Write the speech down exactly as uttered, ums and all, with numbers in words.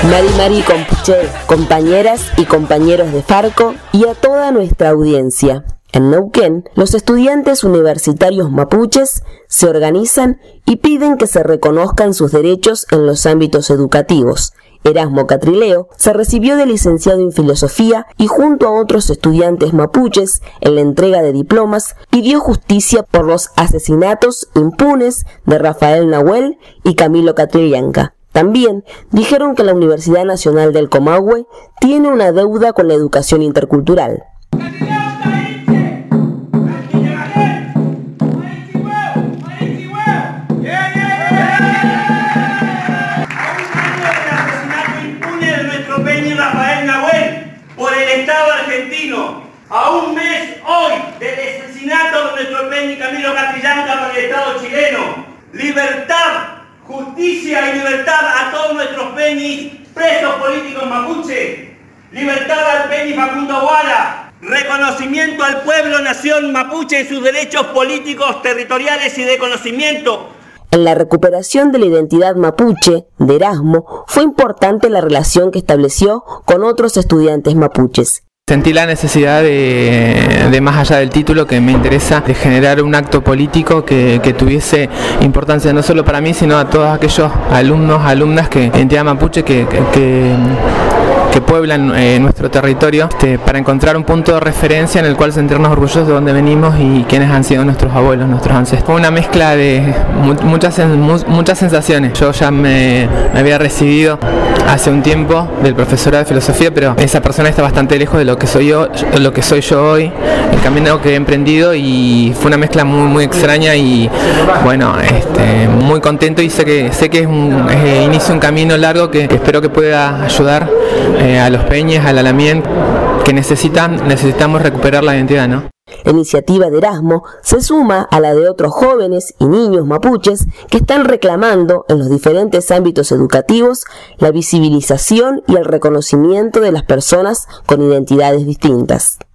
Mari Mari Compuche, compañeras y compañeros de Farco y a toda nuestra audiencia. En Neuquén, los estudiantes universitarios mapuches se organizan y piden que se reconozcan sus derechos en los ámbitos educativos. Erasmo Catrileo se recibió de licenciado en filosofía y junto a otros estudiantes mapuches en la entrega de diplomas pidió justicia por los asesinatos impunes de Rafael Nahuel y Camilo Catrillanca. También dijeron que la Universidad Nacional del Comahue tiene una deuda con la educación intercultural. Por el Estado argentino, a un mes hoy del asesinato de nuestro Peñi Camilo Catrillanca por el Estado chileno. Libertad, justicia y libertad a todos nuestros peñis presos políticos mapuche. Libertad al Peñi Facundo Guara. Reconocimiento al pueblo nación mapuche y sus derechos políticos, territoriales y de conocimiento. En la recuperación de la identidad mapuche de Erasmo fue importante la relación que estableció con otros estudiantes mapuches. Sentí la necesidad de, de más allá del título que me interesa, de generar un acto político que, que tuviese importancia no solo para mí, sino a todos aquellos alumnos, alumnas que entidad mapuche que, que, que que pueblan eh, nuestro territorio, este, para encontrar un punto de referencia en el cual sentirnos orgullosos de dónde venimos y quiénes han sido nuestros abuelos, nuestros ancestros. Fue una mezcla de mu muchas, mu muchas sensaciones. Yo ya me, me había recibido hace un tiempo del profesorado de filosofía, pero esa persona está bastante lejos de lo que soy yo, lo que soy yo hoy, el camino que he emprendido, y fue una mezcla muy muy extraña y bueno, este, muy contento, y sé que sé que es un es, inicio un camino largo que, que espero que pueda ayudar eh, a los peñes, al Alamien, que necesitan necesitamos recuperar la identidad, ¿no? La iniciativa de Erasmo se suma a la de otros jóvenes y niños mapuches que están reclamando en los diferentes ámbitos educativos la visibilización y el reconocimiento de las personas con identidades distintas.